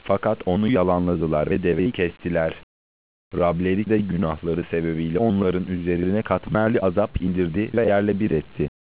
Fakat onu yalanladılar ve deveyi kestiler. Rableri de günahları sebebiyle onların üzerine katmerli azap indirdi ve yerle bir etti.